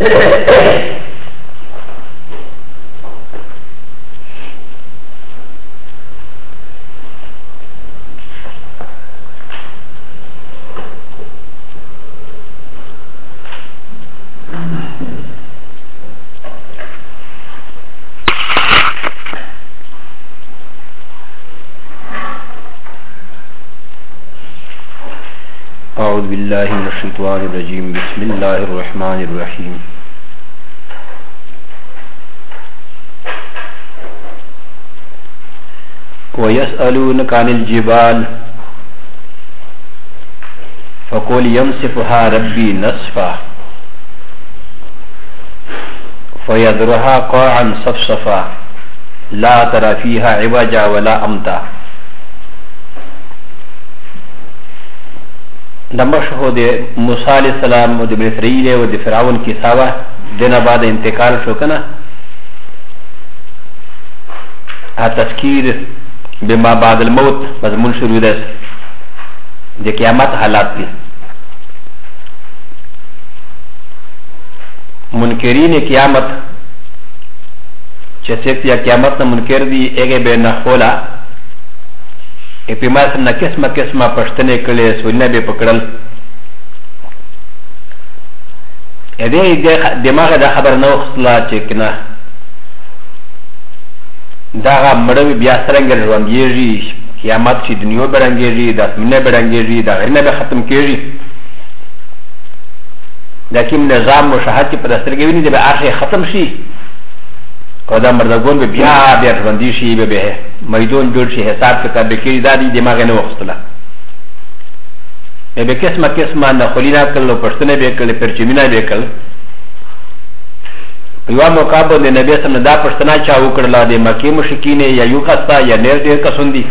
أعوذ بالله من الشيطان الرجيم بسم الله الرحمن الرحيم ويسألونك عن الجبال فقل ينسفها ربي نسفا فيذرها قاعا صفصفا لا ترى فيها عوجا ولا أمتا. نمشهو د موسی علیہ السلام و د بنی اسرائیل و د فرعون کیسه وه دینه بعد انتقال شو کنه تذکیر بما بعد الموت مضمون شروع ده د قیامت حالات دي. منکرین قیامت چې څوک یا قیامت نه منکر دي هغه به نه خوله اپیمات نه قسمه قسمه پښتنې کړي سونه به پکړل دې دماغ د خبر نه وخلا چې کنه دا مړوي بیا څنګه ژوندېږي قیامت چې دنیا برنګېږي د اسمنه برنګېږي دا غرنه به ختم کېږي دا کوم نظام مشاهد چې په دسترګې ویني د به اخر ختم شي او دا مردگون به بیا بیا ژوندي شي به میدون جوړ شي حساب کتاب به کېږي دا دي دماغ نه وخستله به قسمه قسمه نخلینا کړل پښتنه به کړل پرچمینه به کړل یو موقع باندې نبی سم دا پښتنه چا وکړل د مکه مشکین یا یو کستا یا نیر ډیر کسون دي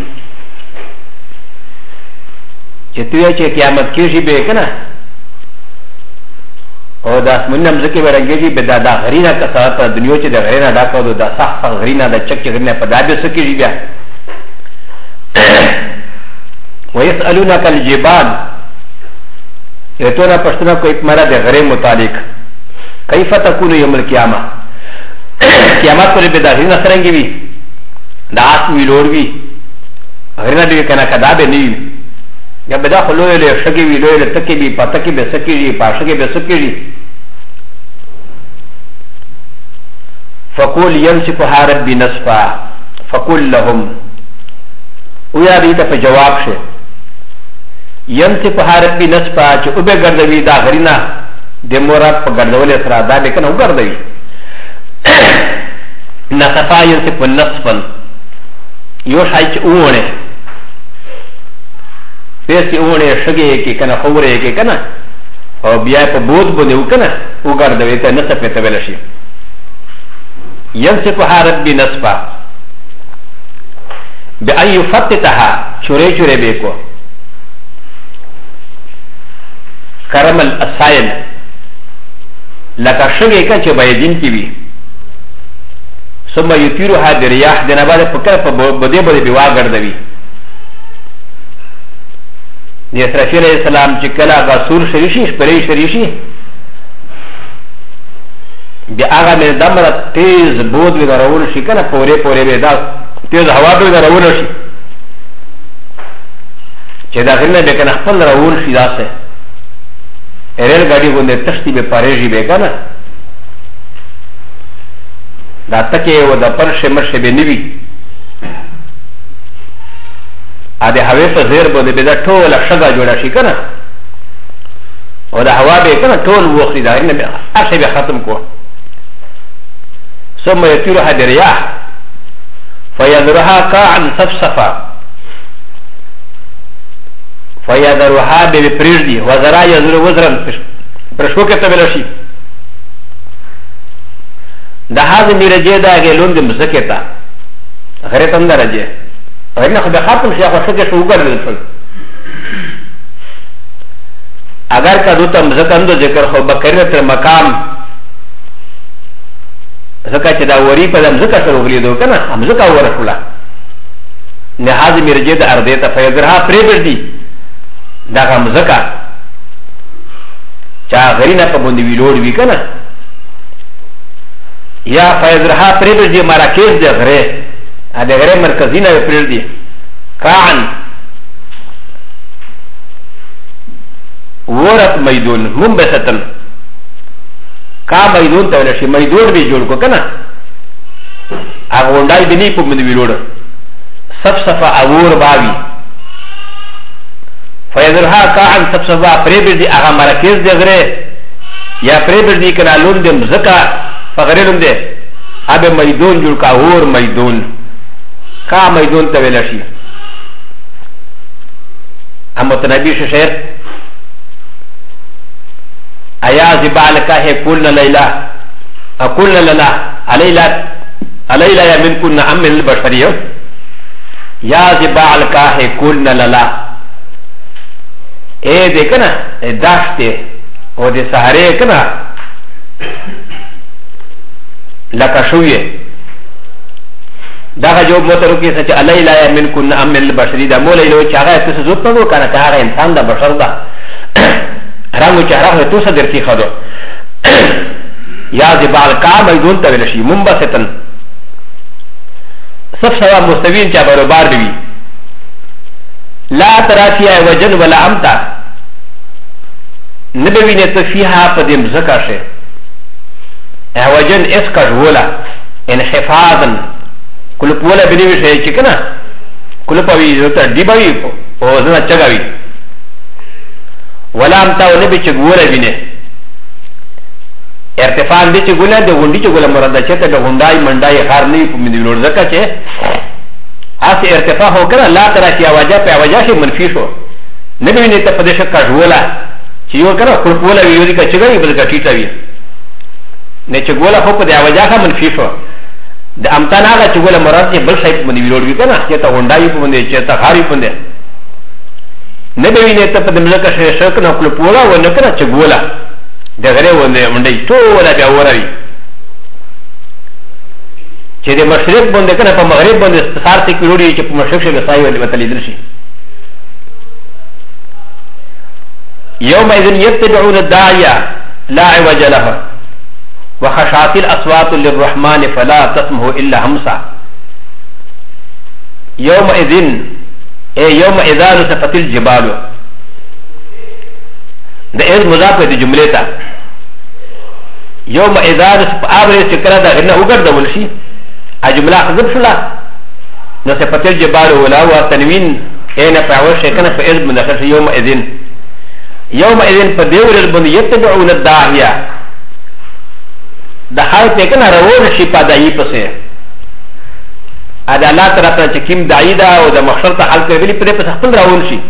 چې توی چې قیامت کېږي به کنه او دا اسمنه مزکه ورنګېږي به دا غرینا کسات په دنیا چې د غرینا ډاکو دا صح غرینا د چک غرینا په دابه سکیږي بیا ويسألونك الجبال يتونا پښتنه کوئی مرا د غری متعلق كيف تكون يوم القيامه قیامت پر به دا غرینا څنګه وي دا اسم ویلور وي غرینا دې کنه کدا به نه یا به دا خلوی له شګي وی له تکي به پتکي به سکیږي پاشګي به سکیږي فقول ينسفها ربي نسفا فقل لهم ويا دې ته جواب شه ينسفها ربي نسفا چې او به ګرځوي دا غرینا د مراد په ګرځول سره دا به کنه وګرځوي نسفا ينسف نسفا یو شای چې وونه پیسې وونه شګي کې کنه خورې کې کنه او بیا په بود باندې وکنه وګرځوي ته نسف ته ویل شي ينسفها ربي نسفا بأن يفتتها چورے چورے بیکو کرم الاسائل لکا شگے کا چه بایدین کی بھی ثم یطیروها بریاح دنبال پکر پا بده بده بیوا گردوی دی اسرافی علیہ السلام چه کلا آغا سور شریشی شپری شریشی بی آغا من دمرا تیز بود وی درون شی کنا پوره پوره بیدا تیز هوا به درون شي چې دا غنه به کنه خپل راون شي داسه ریل ګاډي باندې تشتي به پارېږي به کنه دا تکي و د پرشه مرشه به نیوي ا دې هوا په زیر باندې به دا ټول شګه جوړه شي کنه او دا هوا به کنه ټول وخت دا نه به اخر به ختم کو ثم يطيرها برياح فيذرها قاعا صفصفا فيذرها بپریږدي وزرا يذر وزرا پرشوکه ته ویل شي د هغه میرجه دا ګلوند مزکتا غره تم درجه ورنه خو به خاطر شي هغه څه شو وګرځول اگر کا دوته مزکندو ذکر خو بکره تر مقام زکه چې دا وری په دم زکه سره وغلیدو کنه هم زکه ورکولا نه حاضر میرجه د ارده ته فیذرها پریبردي دا هم زکه چا غرینا په باندې ویلوړ وی کنه یا فیضرها پریبر دی مراکز دی غره د غره مرکزی نه پریر دی کان ورت میدون منبسطن کا میدون ته ولشي میدون به جوړ کو کنه هغه وندای بنی په من ویلوړ صفصفه اور باوی فیضرها کان صفصفه پریبر دی هغه مراکز دی غره یا پریبر دی کنه لون دی مزکا فغرلون دی اب میدون جوړ کا اور میدون کا میدون ته ولشي اما تنبی شعر ایا زبال کا ہے کلنا لیلا اکلنا لنا علیلا علیلا یا من کلنا ام من البشریہ یا زبال کا ہے کلنا للا اے دیکھنا داشتے او دے سہارے کنا لکا شویے داغا جو موترو کی سچ علیلا یا من کلنا ام من البشری دا مولی لو چاگا ہے تس زود پنگو کانا کہا انسان دا بشر دا رامو چهره تو صدر کی خدو یا زبال کا میدون ته ولشي منبسطن صف سوا مستوین چا برابر دی لا ترافیا وجن ولا امتا نبوی نے تو فیها قدم زکا شه وجن اس کا ولا انحفاظا کل پولا بنوی شه چکنا کل پوی زتا دیبوی او زنا چگاوی ولام تاو نبی چگولا بینه ارتفاع دی چگولا دی غندی چگولا مرده چه تا دی غندای مندای خار نوی پا من دلور زکا چه آسی ارتفاع ہو کرا لا ترا چی آواجا پی آواجا شی منفی شو نبی بینه تا پدشک کجولا چی یو کرا خلقولا ویو دی که چگوی بلکا چیتا وی نه چگولا خو پا دی آواجا خا منفی شو دی امتان آگا چگولا مرده چه بل شای پا من دلور وی کنا چه تا غندای پا من دی چه تا خاری پا من دی نبوی نه ته په دملکه شرک نه کول پولا و نه کنه چې ګولا د غره و نه منډي ټول بیا وروي چې د مشرق باندې کنه په مغرب باندې استثار ته کړوړي چې په مشرق شه غسای ولې وتلی درشي يومئذ يتبعون الداعية لا عوج له وخشعت الاصوات للرحمن فلا تسمع الا همسا يومئذ يوم اذا نصفت الجبال ده از مضاف دي جملتا يوم اذا نصف ابر سكرا ده غنا وغد ولشي اجمله حذف شلا نصفت الجبال ولا وتنوين اين فاوش كان في علم داخل يوم اذن يوم اذن فدور البن يتبعون الداعيه ده حال كان روون شي پدايي پسه ادا الله تعالی ته چکیم دایدا او د محشر ته حل کوي په دې په خپل راول شي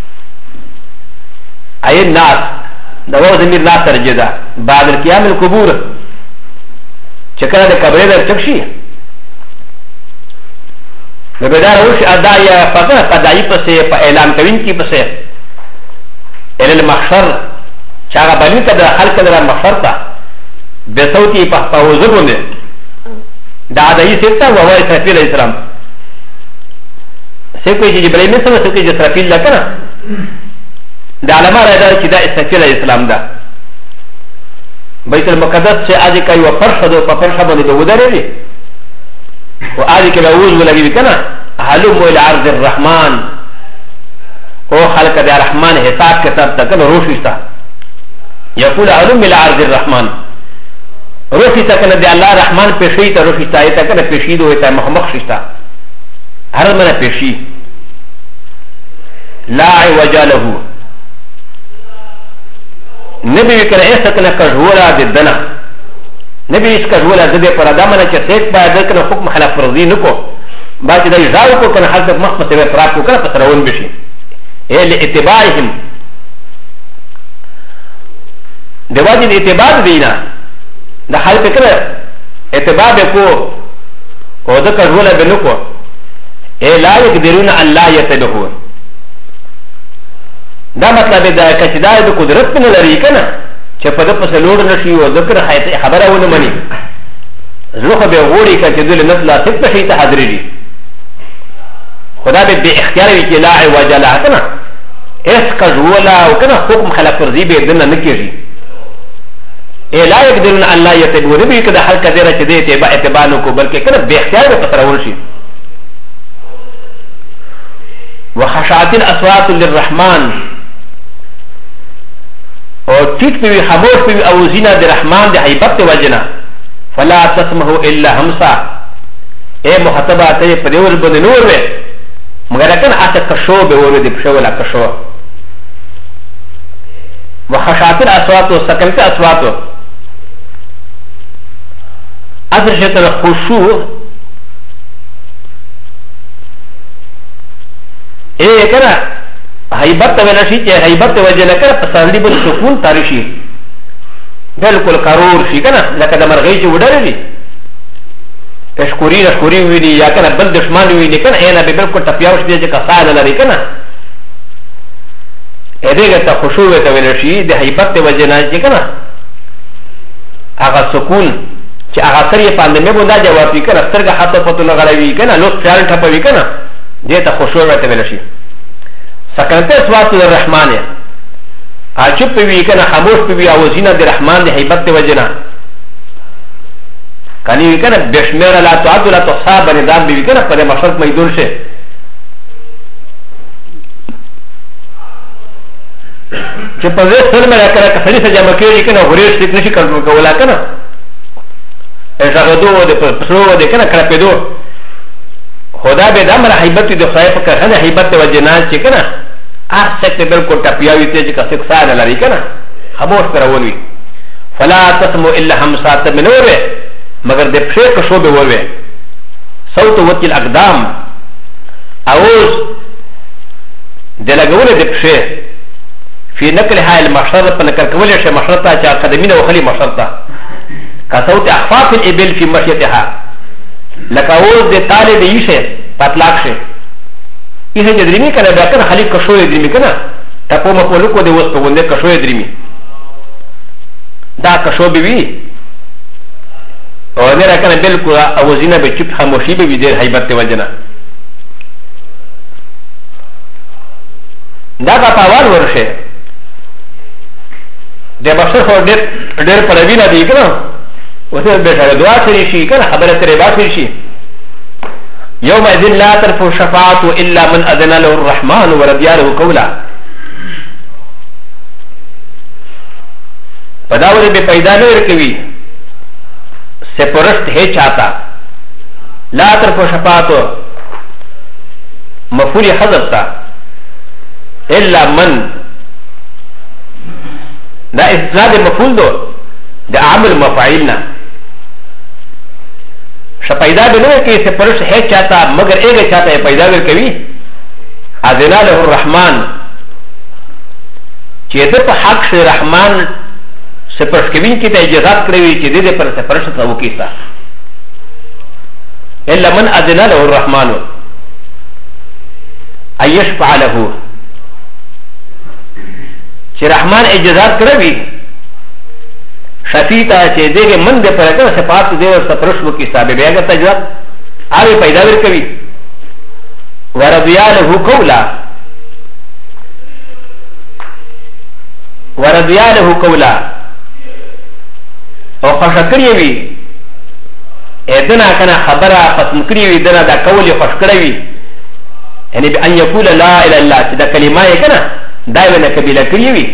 اي الناس دا و زمير لا ترجدا بعد القيام القبور چکره د قبر در چکشي د بدار او شي ادا یا پته پدای پسه په اعلان کوي کی پسه ال المحشر چاغه بلی ته د خلق در محشر ته به صوتي په پاوزه باندې دا دای سیتا و وای اسرافیل اسلام سکوی چې جبرائیل نه سره سکوی چې اسرافیل لا کنه دا علامه راځي چې دا اسرافیل اسلام ده بیت المقدس چې اځي کوي و فرشد او فرشد باندې ودرېږي او اځي کې به وز ولګي کنه حلم الى عرض الرحمن او خلق د الرحمن حساب کتاب تکل روشتا یقول علم الى عرض الرحمن روشی تکنه دی الله رحمان پیشی تا روشی تا ایتا کنه پیشی دو ایتا مخمخ ششتا هر منه پیشی لا عوجا له نبی کنه ایسا کنه کجولا دی دنا نبی اس کجولا دی پر ادامنه چه سیک باید کنه حکم خلاف فرضی نکو باید دی جاو کو کنه حلق مخمس وی پراب کو کنه پس روون بشی ای لی اتباعهم دی واجد اتباع دینا دا حال پکره اتباع بکو او دا کجولا بنکو اے لا یقدرون ان لا یتبعون دا مطلب دا کچ دا د قدرت په لري کنه چې په د پس لوړ نشي او ذکر خبره ونه مني زلوخه به غوړي کچ دل نسل ست شي ته حاضر دي خدا به اختیار وی چې لا عوج لا کنه اس کجولا او کنه حکم خلاف ورزي به دنه نکېږي لا يقدرون ان لا يتبعوا نبي كده حل كثيره چې دې اتباع نو کو بلکې کنه به اختیار به قطرول شي وخشعت الاصوات للرحمن او تیت پی خاموش پی او زینا د رحمان د هیبت وجنا فلا تسمعوا الا همسا اے مخاطبه ته په دیول باندې نور وې مگر کنه اته کشو به ور دي پښه ولا کشو وخشعت الاصوات وسكنت اصوات اصل شيء الخشوع ايه كده هيبت ولا شيء هيبت وجه لك فصلي بالسكون تاريشي بالكل قرور شي كده لك ده مرغيش ودرلي اشكوري ويني يا كده بل دشمن ويني كده انا بالكل تفياوش دي كساده لري كده ايه ده خشوع ولا شيء ده هيبت وجه نه كده هغه سکون چې هغه سره په اندمه بوندا جواب وکړه سترګه حتی پتو نه غړوي کنه لوس خیال ټپوي کنه دې ته خشوع ورته ویل شي سکرته سوات الرحمن اچپ وی کنه خاموش وی او زینه د رحمان د هیبت وجنا کني وی کنه بشمیر لا تعد لا تصاب نظام وی کنه په مشرق میدون شه چې په دې سره مې راکړه کړي چې جمع کړي کنه غوړې څه نشي کولا کنه اشغدو د پسرو د کنه کړه پدو خدا به دمر هیبت د خدای په کنه هیبت وجنا چې کنه اڅک بالکل ټپیاوي ته چې کڅ ساده لري کنه خاموش کراوي فلا تسمو الا همسات منوره مگر د پښې کښو به وروي صوت وکیل اقدام اوس د لګول د پښې في نقل هاي المشرط فنكر كولي شيء مشرطة جاء قدمين وخلي مشرطة كصوت أخفاف الإبل في مشيتها لكاوز دي طالب يشي بطلاق شي إذا جدريمي كان بيكنا خلي كشو يدريمي كنا تقو مقولوكو دي وسط ونده كشو يدريمي دا كشو بيوي ونرى كان بلكو أوزينا بچوب خاموشي بيوي دير حيبت وجنا دا باور ورشه د بشر خو ډېر پلوي نه دی کنه اوسه به سره دعا کوي شي کنه خبره ترې باسي شي يوم اذن لا ترفع شفاعه الا من اذن له الرحمن ورضي له قولا پداوری به پیدا نه ورکوي سپرست ہے چاہتا لا ترفع شفاعه مفعول حذف تا الا من دا اسناد مفعول دو دا عامل مفاعلنا شپیدا بنو کہ اسے پرش ہے چاہتا مگر ایک چاہتا ہے پیدا گر کبھی اذنا له الرحمن چیزے پا حق سے رحمان سے پرش کبھی کی تا اجازت کروی چیزے دے پر سے پرش تا وہ کیسا الا من اذنا له الرحمن ایشفع له چې رحمان اجازت کړوي شفیتا چې دغه من د پرګه صفات دې او سپرش وکي صاحب بیا ګټه جواب اوی پیدا ورکوي ورضیاله قولا او خوشکړی وي اذنا کنه خبره پسند کړی وي دنا دا قول خوش کړی وي یعنی بان یقول لا اله الا الله چې دا کلمه یې کنه دائما كبيرة كريوي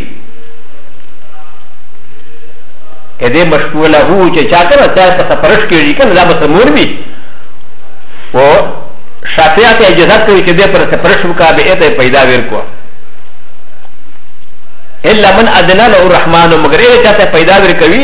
كده مشكولة هو چاكنا چاكنا سفرش كيري كنا لا مسمور بي و شافعات اجازات كوي كده پر سفرش بكا بئتا پیدا ويركوا إلا من أدنا له الرحمن مگر ايه چاہتا پیدا ويركوي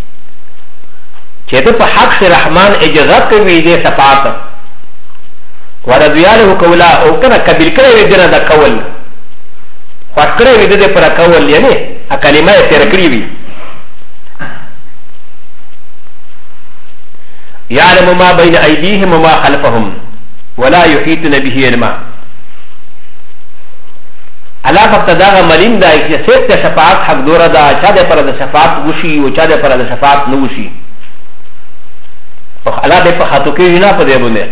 چه تو پا حق سے رحمان اجازات كوي ده سفعات ورضياله قولا او كنا كبير كريوي دنا دا قول فكره وي د پر کول یعنی ا کلمه تیر کړی وي يعلم ما بين ايديهم وما خلفهم ولا يحيطون به علما الا فابتداغ ملیم دا چې سیت شفاعت حق دوره دا چا د پر د شفاعت وشي او چا د پر د شفاعت نه وشي او الا به په خاطو کې نه پدې باندې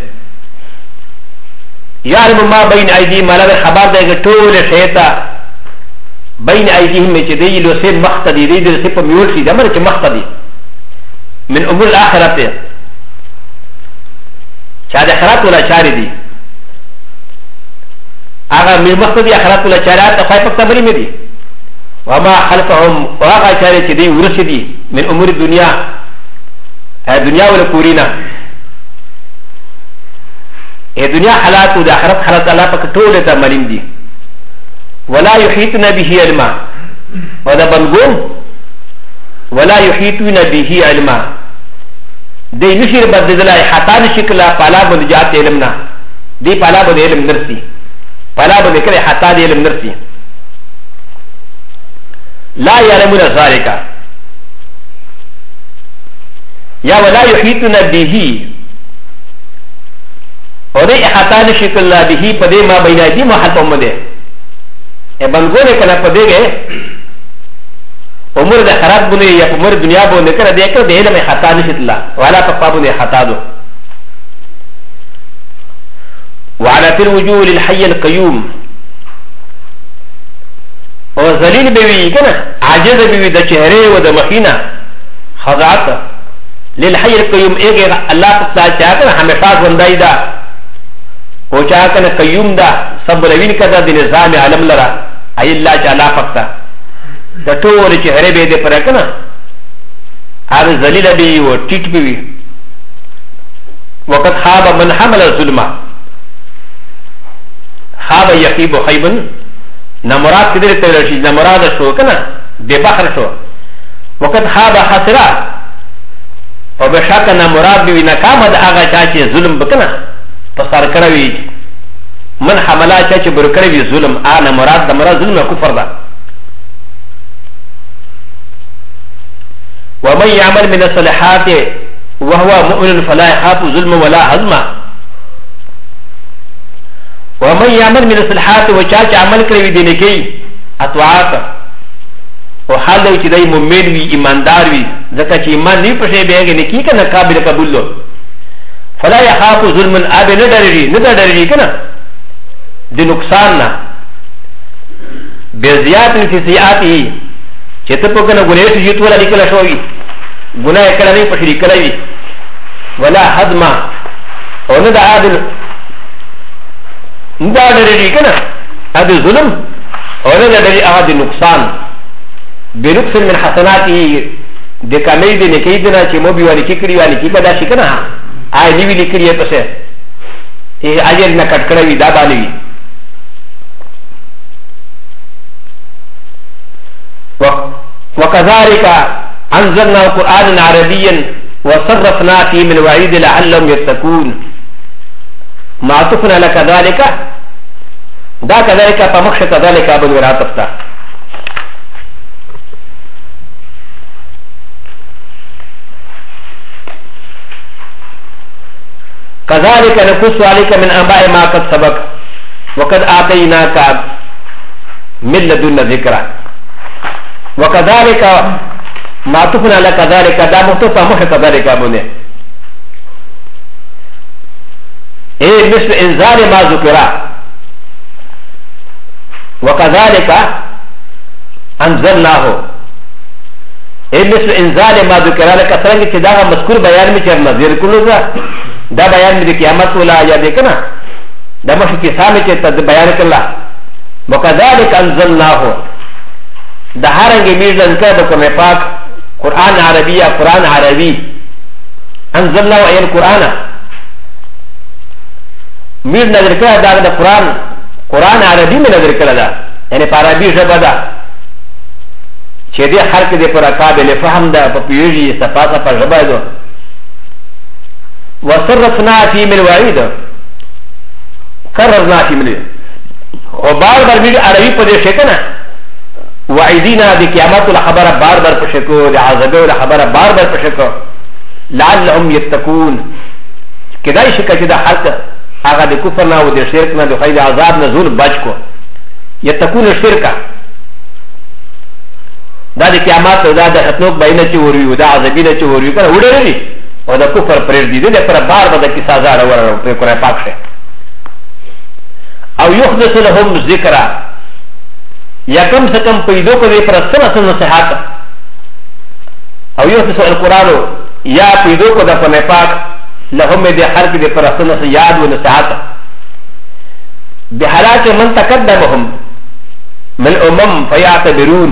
يعلم ما بين ايديهم ما له خبر ده ټول شیطان بين ايديهم چې دی له سه مختدي دی د سه په میول شي دمر چې مختدي من امور الاخرته چا د اخرت ولا چاري دي هغه من مختدي اخرت ولا چارات خای په تبري مې دي وما خلفهم واقع چاري چې دی ورسدي من امور الدنيا دنیا ولا کورینا دنیا حالات او د اخرت حالات الله پاک ټول ته معلوم دي ولا يحيطون به علما ودا بنقوم ولا يحيطون به علما دي نشير بدل حتى نشكل پالا بند جات علمنا دي پالا بند علم نرسي پالا بند كده حتى دي علم نرسي لا يعلمون ذلك يا ولا يحيطون به ودي حتى نشكل به پدي ما بين ايديهم وحتى مده بنگونے کنا پدے گئے امور دا خراب بنے یا امور دنیا بنے کنا دے کر دے علم خطا نشت اللہ والا پپا بنے خطا دو وعلى في الوجوه للحي القيوم وذليل بيوي كنا عاجز بيوي دا چهرے و دا مخینہ خضعات للحي القيوم ایک اللہ پتلا چاہتا ہمیشہ زندائی دا و چاہتا قیوم دا سب روین کدا دی نظام علم لرا ای اللہ چالا پکتا دا طول چہرے بے دے پر کنا آر ذلیل بی و ٹیٹ بی وقت خواب من حمل ظلمہ خواب یقیب و خیبن نمراد کدر تیرشی نمراد شو کنا بے بخر شو وقت خواب حسرا و بشاک نمراد بی نکام دا آغا چاچے ظلم بکنا پسار کروی من حملا چاچے برکروی ظلم آنا مراد دا مراد ظلم کفر دا ومن يعمل من الصالحات وهو مؤمن فلا يخاف ظلم ولا هضما ومن يعمل من الصالحات وچاچ عمل کروی دینے کی اطواعات وحال دو چی دای مؤمن وی ایماندار وی ذکا چی ایمان نی پشے بیگے نکی کنا قابل قبول لو فلا يخاف ظلم اب ندرری ندرری کنا دی نقصان نا بزیات فی سیئاتی چته په کنه ګناه شي چې ولا لیکل شوی ګناه کړه نه پښې کړی ولا حدما او نه د عادل نه درې کنه هغه ظلم او نه درې هغه نقصان بنقص من حسناته د کمې د نکې دنا چې مو بيوالي کې کړی والی کې پیدا شي کنه آی نیوی لیکلی پسې ای اجر نه کټ کړی دا باندې وكذلك أنزلنا قرآنا عربيا وصرفنا فيه من وعيد لعلهم يتقون ما تفنى لك ذلك دا كذلك فمخش كذلك أبو الوراتفتا كذلك نقص عليك من أنباء ما قد سبق وقد آتيناك من لدن ذكرى وكذلك ما تفنى لك ذلك دا مختفى محي كذلك أبني إيه مثل إنزال ما ذكر وكذلك أنزلناه إيه مثل إنزال ما ذكر لك سرنگ كداغا مذكور بيان میں چر نظیر کلو دا بيان میں قیامت ولا یا دیکھنا دا مشی کسا میں چر بیان کلا وكذلك أنزلناه دا هرنگی میرزن کرد بکم پاک قرآن عربی قرآن عربی انزلنا و این قرآن میر نظر کرد دا قرآن عربی میں نظر کرد یعنی پا عربی جبا دا چه دی حرک دی پر قابل فهم دا پا پیوشی صفا صفا جبا دا وصرفنا فی من وعید کررنا فی من و بار بار میر عربی پا دی شکنا وعيدنا دي قيامات الخبر بار بار پشکو دي عذابه الخبر بار بار پشکو لعلهم يتقون كداي شکا چې دا حق هغه د کفر نه او د شرک نه د خیر عذاب نزول بچ کو يتقون الشرك دا د قیامت دا د خطنوک بینه چې وروي او د عذابینه چې وروي کنه وړي او د کفر پر دې د پر بار بار د کی سزا راوړو په قرآن پاک شه او يحدث لهم ذکر یا کم سے کم پیدو کو دے پر سنت نصیحت او یو سو القرآن یا پیدو کو دا قرآن پاک لهم دے خلق دے پر سنت یاد و نصیحت بحالات من تقدمهم من الامم فیعتبرون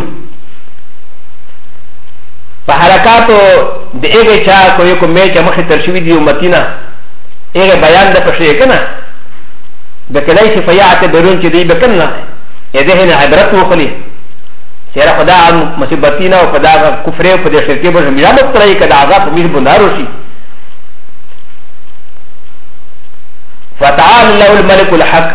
فحرکاتو دے ایگے چاہ کو یکو میچ مخی ترشوی دی امتینا ایگے بیان دا پشوی کنا بکنائی سی فیعتبرون چی دی بکننا ادهن عبرت وخلي سيرا خدا مصيبتنا وخدا كفر وخدا شركي بس ميرامت تراي كدا عذاب مير بنداروشي فتعال الله الملك الحق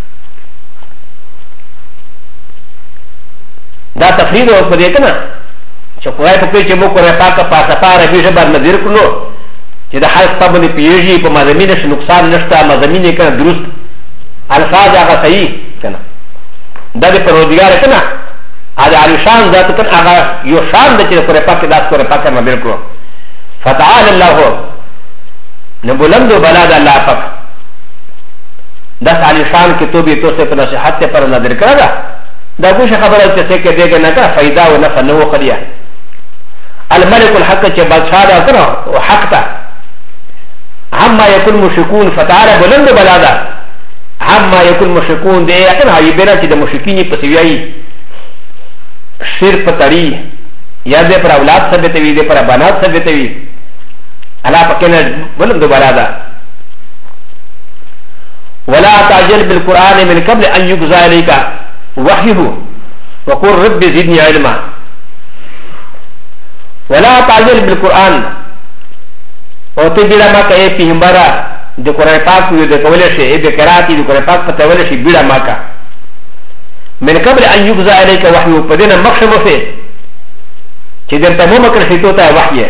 دا تفريد وخدا كنا شكوى فكرة جمو كنا باكا پاسپا ربيش بار نظير كلو جدا حال طبني بيجي بمزمينش نقصان نشتا مزميني كنا درست الفاظ آغا صحيح كنا دا د پرودګار کنه اده علی شان ذات کن هغه یو شان د چې پر پاک داس پر پاک نه بالکل فتعال الله نبلند بلاد الله پاک داس علی شان کې تو به تو سے په نصیحت پر نظر کړه دا کوم خبره چې څه کې دیګه نه کا فائدہ او نفع نه وخریا الملك الحق چې بادشاہ دا کړه او حق ته عما يكون مشركون فتعال بلند بلاد عما يكون مشركون دي اكن هاي بيرا چې د مشرکین په سویای شرک پتاری یا دې پر اولاد ثابت وي دې پر بنات ثابت وي الا پکنه بلند بلادا ولا تعجل بالقران من قبل ان يقضى اليك وحيه وقل رب زدني علما ولا تعجل بالقران او تبلا ما كاي في همبرا د قرآن پاک یو د کولې شي د قرات د قرآن پاک په تول شي بیړه ماکا من قبل ان يقضى عليك وحي پدنه مخشم وفي چې د تمام کړ شي ته وحي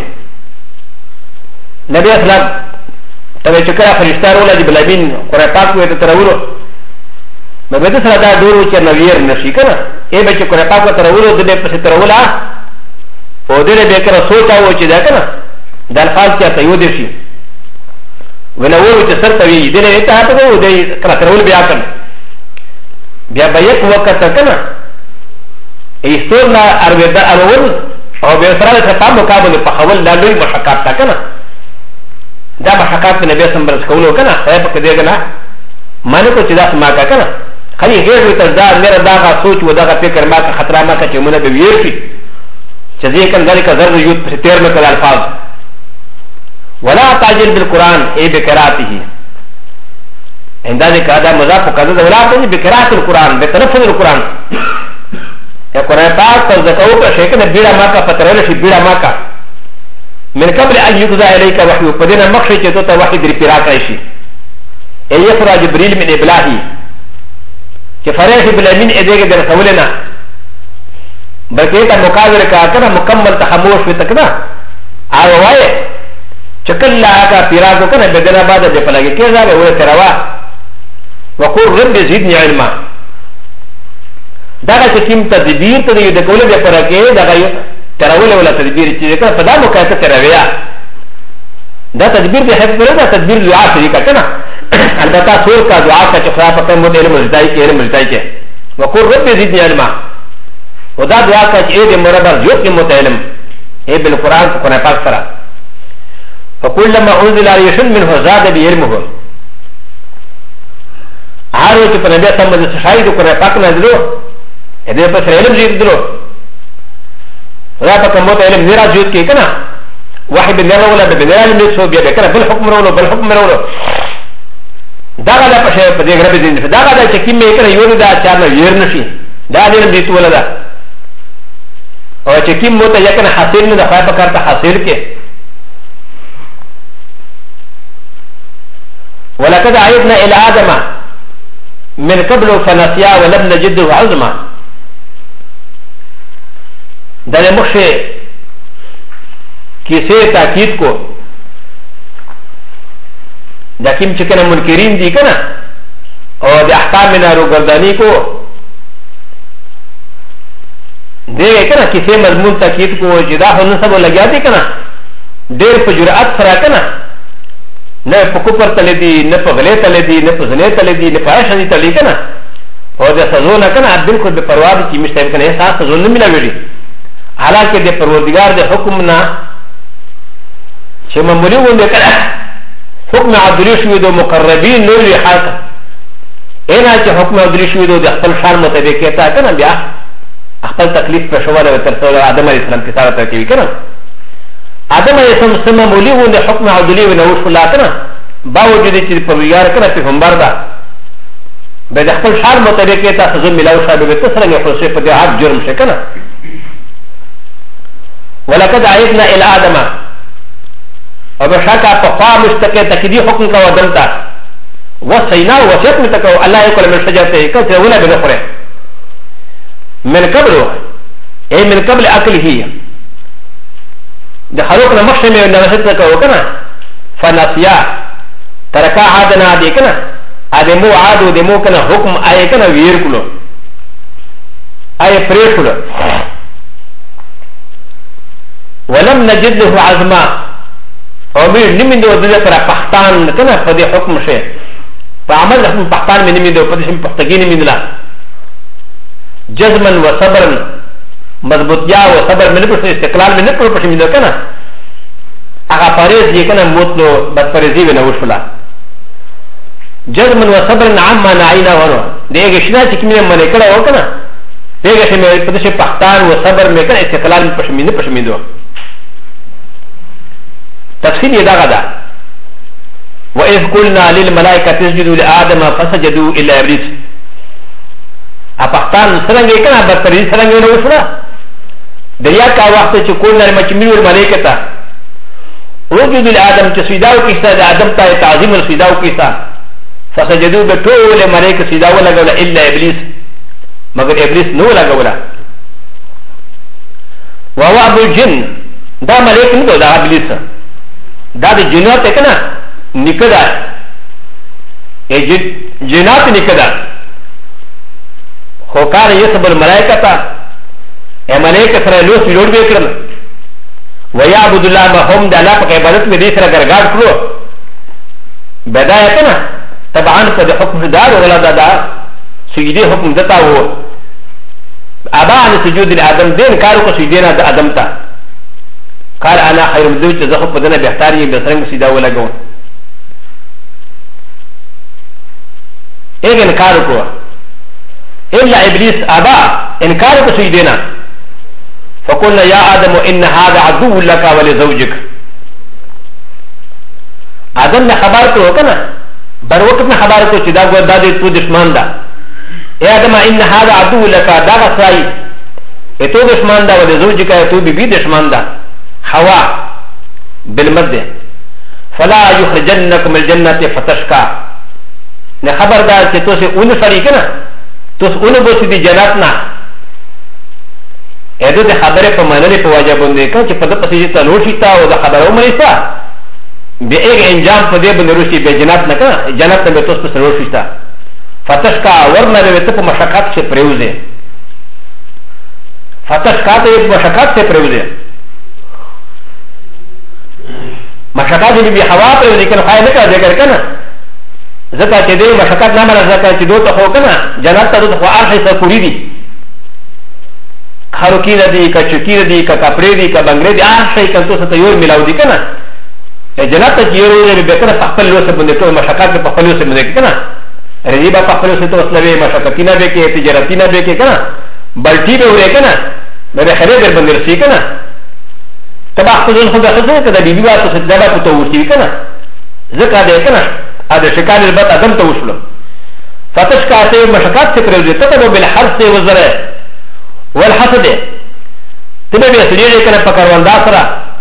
نبی اسلام ته چې کړه فرشتار ولا د بلابین قرآن پاک وې ته ترورو نو به سره دا ډورو چې نویر نشي کنه ای به چې قرآن پاک ترورو د دې په ترولا او دې به کړه سوچاو چې دا کنه د الفاظ چې ته یو دي شي ولا هو چې سر توي دې نه ته ته و دې کړه ترول بیا کړ بیا به یک وخت کنه ایستورنا ارودا اول او به سره ته په مقابله په خول لا لوی مشکات تا کنه دا مشکات نبی سم برس کولو کنه هي په دې کنه مانه کو چې دا ما کا کنه خلی غیر ته دا مېره دا غا سوچ و دا فکر ما کا خطر ما کا چې مونږ به ویر شي چې دې کنه ذلك ضرر یو په تیر نه کړه الفاظ ولا تعجل بالقران اي بقراءته عند ذلك هذا مضاف كذا ولا تعجل بقراءه القران بتلفظ القران يا قران پاک پر ذکرو کا شیخ نے بیڑا ما کا پترل شي بیڑا ما کا من قبل ان يقضى اليك وحي پدنا مخشي چې ته وحي در پیرا کای شي اي يفرج جبريل من ابلاهي چې فرح بالامين ادګه در سوالنا بلکې تا مقابله کا کنه مکمل تخاموش وتکنا او وای چکل لا کا پیرا کو کنه بدنا بعد دې پلاګه کې ځای وې تروا وقول رب زدني علما دا چې کوم تدبیر ته دې د کوله د پر کې دا یو ترول ولا تدبیر چې کنه په دا مو کاته ترویا دا تدبیر دې حفظ دا تدبیر دعا طریقہ کنه البته سور کا دعا کا چې خدا په مو دې مزدای کې مزدای کې وقول رب زدني علما ودا دعا کا چې دې مربر یو کې متعلم اے بالقران قرآن پاک سره فكلما انزل عليه شيء منه زاد بعلمه هارو چې په نبی سم د شاهد قرآن پاک نازلو دې په سره علم زیاتلو را په کومه علم نه راځي کې کنه واحد نه ولا به نه علم نشو بیا کنه بل حکم ورولو بل حکم ورولو دا غدا په شی په دې غره دې دا غدا چې کیمه کنه یو دا چار نه ير نشي دا علم دې تولا دا او چې کیمه ته یکنه حاصل نه ده په کارته حاصل کې ولقد عيدنا الى ادم من قبل فنسيا ولم نجده عظما دل مخشي کیسے تاکید کو دا کیم چکن منکرین دی کنا اور دا احکام نارو گردانی کو دے کنا کیسے مضمون تاکید کو جدا ہونے سب لگیا دی کنا دیر پا جرعات سرا کنا نه په کوپر تل دي نه په غلې تل دي نه په زنې تل دي نه په عشان تل دي کنه او د سزونه کنه بالکل به پروا دي چې مشته کنه احساس سزون نه ملاوي حالانکه د پروردگار د حکم نه چې معمولی ونه کړه حکم عدلی شوی د مقربین نور حق اینا چې حکم عدلی شوی د خپل شان مطابق کېتا کنه بیا خپل تکلیف په شواله تر څو آدم علیه السلام کې سره ترتیب کنه آدم علیه السلام سم معمولی ونه حکم عدلی ونه وشلا کنه باوجود چې پروردگار کنه پیغمبر دا به د خپل شان مطابق کېتا سزا ملاو شابه به تسره نه خو په دې حق جرم شي کنه ولقد عهدنا الى ادم او بشاكا فقا مستقي تكدي حكم کا ودلتا وصينا وصيت متكو الله يقول من شجرته كثر ولا بنخره من قبل اي من قبل اكله دخلوكنا مخشمه ونمسك وكنا فنسيا تركا عادنا دي كنا ادمو عادو دمو كنا حكم اي كنا ويركلو اي فريكلو ولم نجد له عزما او میر نمی دو دل پر پختان کنه په دې حکم شه په عمل د پختان مې نمی دو په دې پختګی نمی دلا جزما و صبرا مضبوطیا و صبر مې په استقلال مې نه په پښې مې دو کنه هغه پرېز یې کنه موتلو بد پرېزي ونه وشولا جزما و صبرا عما نعینا ورو دغه شنه چې کومه منې کړه و کنه دغه چې مې په دې پختان و صبر مې کنه استقلال مې پښې مې دو تفسير يدغدا وإذ قلنا للملائكة تسجدوا لآدم فسجدوا إلا إبليس أبختان سرنجي كنا بطريق سرنجي نوشنا دريا کا وقت چه قلنا لمجميع الملائكة وجدوا لآدم تسجدوا كيسا لآدم تا تعظيم السجدوا كيسا فسجدوا بطول الملائكة سجدوا لغولا إلا إبليس مگر إبليس نو لغولا وهو أبو الجن دا ملائكة ندو دا إبليس دا د جنات کنه نکدا جنات نکدا خو کار یې سبل ملائکه تا ا ملائکه سره لوس ویلوړ وکړل ويعبد الله ما هم د الله په عبادت کې دې سره ګرګاډ کړو بدايه کنه طبعا په حکم دار ولا دا سجدي حکم دتا وو ابا ان سجود الادم دین کارو کو سجدینا د ادم تا قال انا خير من ذوق زخف بدنا بيختاري بسرنگ سيدا ولا جو ايه انكار کو الا ابليس ابا انكار کو سيدنا فقلنا يا ادم ان هذا عدو لك ولزوجك ادم نے خبر کو کنا بر وقت میں خبر کو چدا گو دادی تو دشمن دا اے ادم ان هذا عدو لك دا غسائی اے تو دشمن دا ولزوجك تو بی دشمن دا هوا بالمد فلا يخرجنكم الجنة فتشكى نخبردار کہ تو سے ان فریقنا تو ان بوسی دی جناتنا ایدو دے خبر پا منلی پا واجہ بندے کن چی پدر پسی جتا نوشیتا و دا خبر اومنیستا بے ایک انجام پا دے بندے روشی بے جنات نکا جنات نبے توس پس نوشیتا فتشکا ورنہ بے تو پا مشاکات سے پریوزے فتشکا تو ایک مشاکات سے پریوزے مشاکات بھی ہوا پر لیکن خواہ نکا دے کر کنا زکا چی دے مشاکات نامانا زکا چی دو تخو کنا جنات تا دو تخو آرشای سا کوری دی خاروکی دی کا چکی دی کا کپڑے دی کا بنگلے دی آرشای کنتو سا تیور ملاو دی کنا جنات تا چی یورو دی بے کنا پخپل لو سے بندے تو مشاکات پہ پخپل لو سے بندے کنا رضیبا پخپل لو سے تو اسلوے مشاکاتی نا بے کے تجارتی نا بے کے کنا بلٹی بے ہوئے کنا میرے خیرے در بندے رسی کنا تب اخذون خود اخذون کدا بی بی باتو سے دبا کو توشتی کنا ذکا دے کنا ادھے شکال البت ادم توشلو فتش کاتے مشکات سے پریوزی تتبو بالحرس وزرے والحسد تبے بی اسلیرے کنا پکرواندا سرا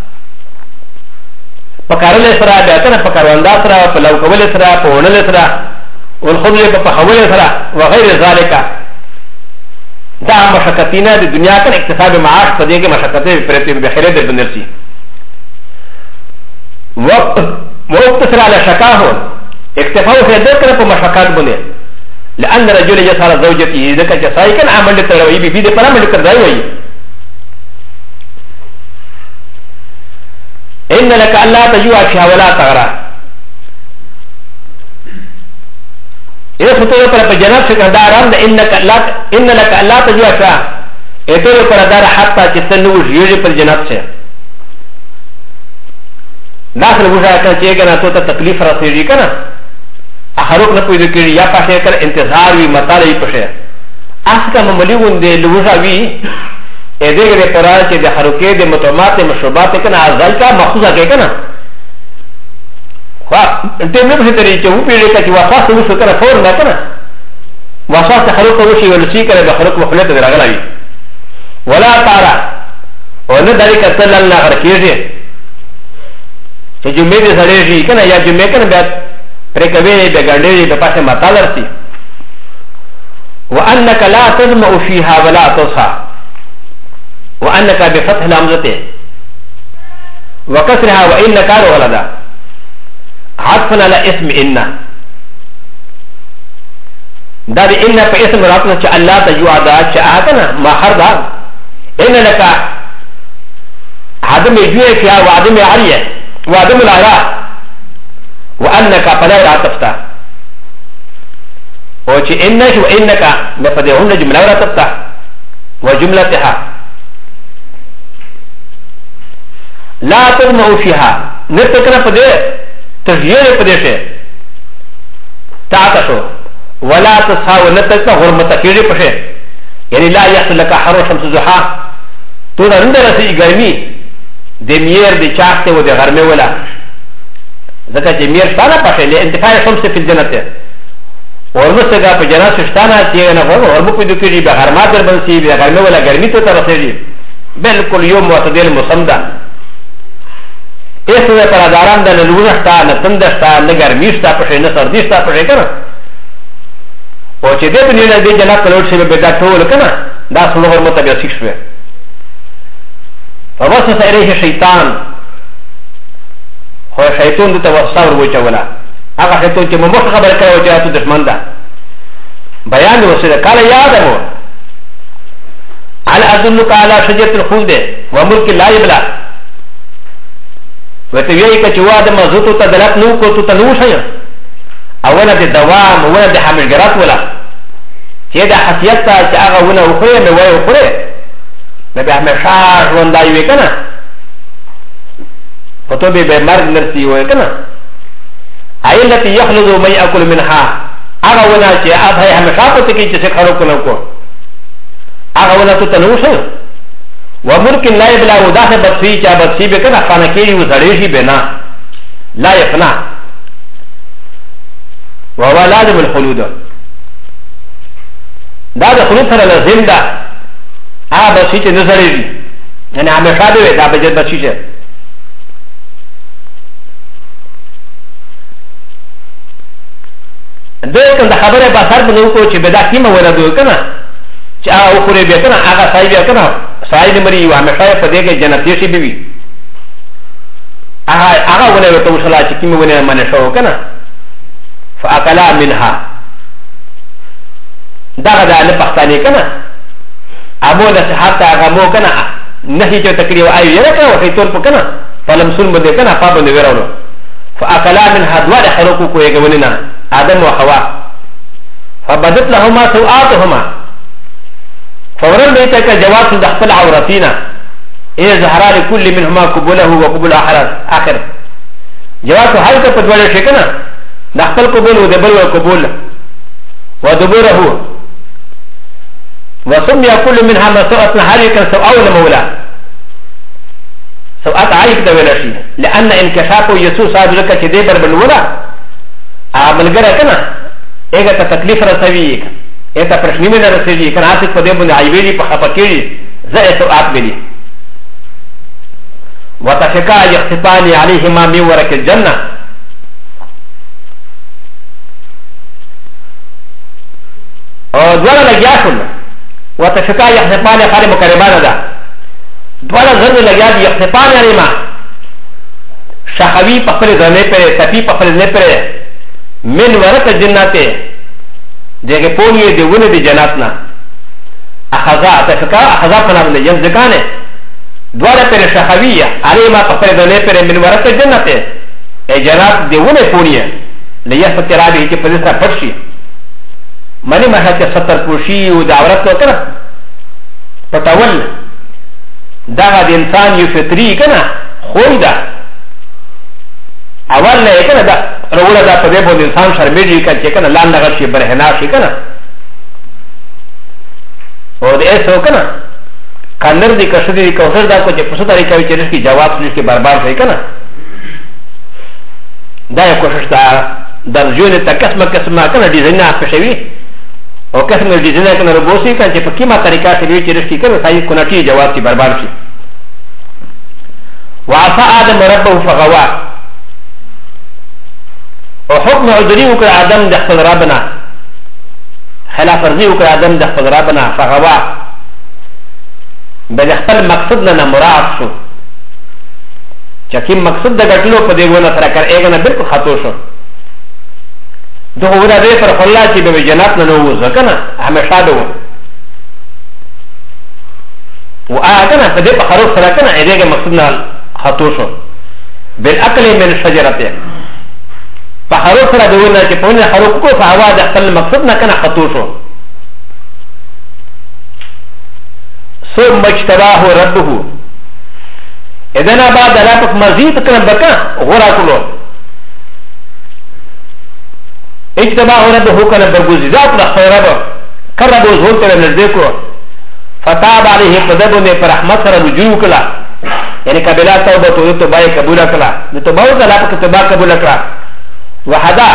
پکارلے سرا بیتنا پکرواندا سرا پلوکولے سرا پونلے سرا والخضلے پخولے سرا وغیر ذالکا دا مشکتینا دی دنیا کن اکتساب معاش پا دیگه مشکتی پریتی بخیره در بندرسی وقتصر على شکاهو اکتفاو خیدر کن پا مشکات بنده لأن رجل جسال زوجتی دکا جسائی کن عمل تروی بی دی پر عمل کردائی وی ان لك اللہ تجوع فيها ولا تغرى اذا فتوى پر جنات شكر داران دا ان لك الله تجوا شا اتوى پر دار حتى چتنوش يجي پر جنات سے داخل وجا کنا چه کنا تو تکلیف رسیږي کنا اخروک نه پوي دکړي یا پښه کر انتظار وی مطالعه پښه اسکه ممليون دي لوجا وی ا دې غره پرا چې د حرکت د متومات مشروبات کنا ازل کا مخصوصه کې کنا خو ته نه په طریقې چې و پیړې کې واساس وشو کنا فور نه کنا واساس حرکت وشي ولسی کړه د حرکت مخلت راغلی ولا تارا او نه دای کتل الله غره کېږي چې جمعې دې سره شي کنه یا جمعې کنه بیا پرې کوي به ګڼې به پاسه مطالعه سي وانك لا تجمع فيها ولا تصح وانك بفتح الهمزه وكسرها وانك ولدا عطفنا على اسم ان دا دې ان په اسم راتنه چې الله تجوا دا چې اته ما خردا ان لك عدم يجوع فيها وعدم عريه وعدم العراء وانك فلا عطفتا او چې انك وانك مفدهون جمله عطفتا وجملتها لا تجمع فيها نتكنا فده تغيير فده تعطشوا ولا تصحى ونتكنا غرمة كيري فشه يعني لا يحصل لك حر شمس الضحى تونا رندر سي گرمي دي مير دي چاكته و دي غرمه ولا ذكا جي مير شتانا پشه لانتفاع شمس في الجنة ورمسكا پا جنات شتانا تيغنا ورمو پيدو كيري بغرمات در بنسي بغرمه ولا گرمي تو ترسيجي بالکل يوم معتدل مسمدا اس وجه پر اداران دا نلوزشتا نتندشتا نگرمیشتا پشه نسردیشتا پشه کنا او چې دې په نیله دې جنات تلوړ شي به دا ټول کنه دا څلور ورمته بیا سیښ شوه فوسوس الیه شیطان خو شیطان دته وساور وچولا هغه شیطان چې مخ خبر کړو چې تاسو دشمن ده بیان وسره قال یا ادم على ادلك على شجره الخلد وملك لا يبلى وتوی ک چې واده مزوت ته دلت نو کو ته نو شي اوله د دوام اوله د حملګرات ولا چې دا حسیت ته چې هغه ونه وخره مې وای وخره نو به همیشه ژوندای وي کنه په تو به مرګ نرسي وای کنه ایلته یخلد من یاکل منها هغه ونه چې هغه همیشه په کې چې څه خرو کنه کو هغه ونه ته نو شي وملك لا يبلى وداخل بصري چا بصري به کنه فانکې وزړې شي بنا لا يفنى وهو لازم الخلود دا د خلود سره لازم ده هغه بصري چې نظرې يعني همیشه دی دا به بصري شه دوی کوم د خبره په اثر باندې کو چې بدا کیمه ولادو کنه چې هغه خوري به کنه هغه صاحب کنه صاحب مری و همیشه په دې کې جنتی شي بي هغه ولې ته وصلا چې کیمه ونه منه شو کنه فاکلا منها دا غدا نه پښتانه کنه ابو د صحت هغه مو کنه نه چې تکریو ایو یره کنه وخت تور په کنه فلمسون بده کنه په باندې ورولو فاکلا منها دوه حرکو کوی غونینا آدم و حوا فبدت لهما سوءاتهما فورا بيتك جواز دخل عورتنا إذا ظهر لكل منهما قبوله وقبول آخر جواز هل تقبل شكنا دخل قبول ودبل وقبول ودبوره وسمي كل منها مسوءة نهارك سوء لمولى سوءة عايك دولا شيء لأن انكشافه يسوع صاحب لك كدبر بالولا عملګره کنه هغه ته تکلیف رسوي ایتا پرشنی میں رسیږي کنه اساس په دې باندې ایویلی په خپکیږي زه سوءات ملي وتفقا يختفان عليهما من ورق الجنه او دولا لګیا شول وتفقا يختفان خالي مقربانه ده دولا زنه لګیا دي يختفان عليهما شخوي په خپل ځنه پر تپی په خپل ځنه پر من ورق الجنته دغه پونی دی ونه دی جناتنا اخذا تفکا اخذا پنابنه یزدکانه دواره پر شخویه علی ما پخر دونه پر من ورق جنته ای جنات دی ونه پونیه لیه فترابی چه پدیسا پرشی منی محاچه ستر پوشی و دعورت تو کنه پتاول دا د انسان یو فطری کنه خوی ده اول نه کنه دا روړه دا په دې باندې انسان شرمېږي کنه چې کنه لان لغه شي برهنا شي کنه او دې ایسو کنه کاندر دی کښ دی کوشش دا کو چې په څه طریقه وي چې رسکی جواب نشي برباد شي کنه دا یو کوشش دا د ژوند ته قسمه کنه ډیزاین نه شوی او قسمه ډیزاین کنه روبوسي کنه چې په کومه طریقه سره وي چې رسکی کنه صحیح کونټي جواب شي برباد شي وعصى آدم ربه فغوا وحكم عذري وكر آدم دخل ربنا خلاف ارضي وكر آدم دخل ربنا فغوا بدخل مقصد لنا مراد شو چاكيم مقصد دا گٹلو پا دیگونا سرکر ایگنا بلکل خطو شو دو غورا دے پر خلا چی بے جنات ننو زکنا ہمیشہ دو و آگنا پا دے پا خروف سرکنا ایدے مقصد نا خطو شو بالعقل من شجرته فخروف سره دونه چې په نه خروف کو فهوا د خپل مقصد نه کنه خطو شو ثم اجتباه ربه اذن بعد لا پک مزید کنه بکا غورا کولو اجتباه ربه کنه بغوزیدات له خیرب کربو زول ته نزدې کو فتاب عليه فذبنه پر رحمت سره رجوع کلا يعني قبلا توبه توبه قبول کلا د توبه کلا په توبه قبول کړه وحدا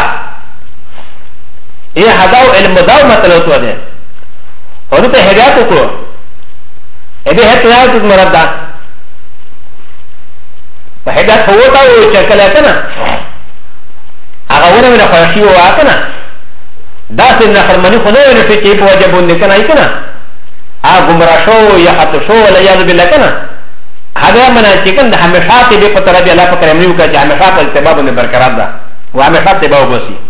ايه حدا علم داو مطلب تو ده اور ته هدایت کو اده هدایت مراد ده هدایت هو تا او چکلا کنه هغه ونه نه خوشي او کنه دا څنګه فرمانی خو نه ونه چې په واجب نه کنه کنه ا گمراه شو یا خطا شو ولا یاد بالله کنه هذا من الشيكن همیشه ته په طرف الله په کرم نیو کې همیشه په اتباع باندې برقرار ده و همیشه اتباع وبسي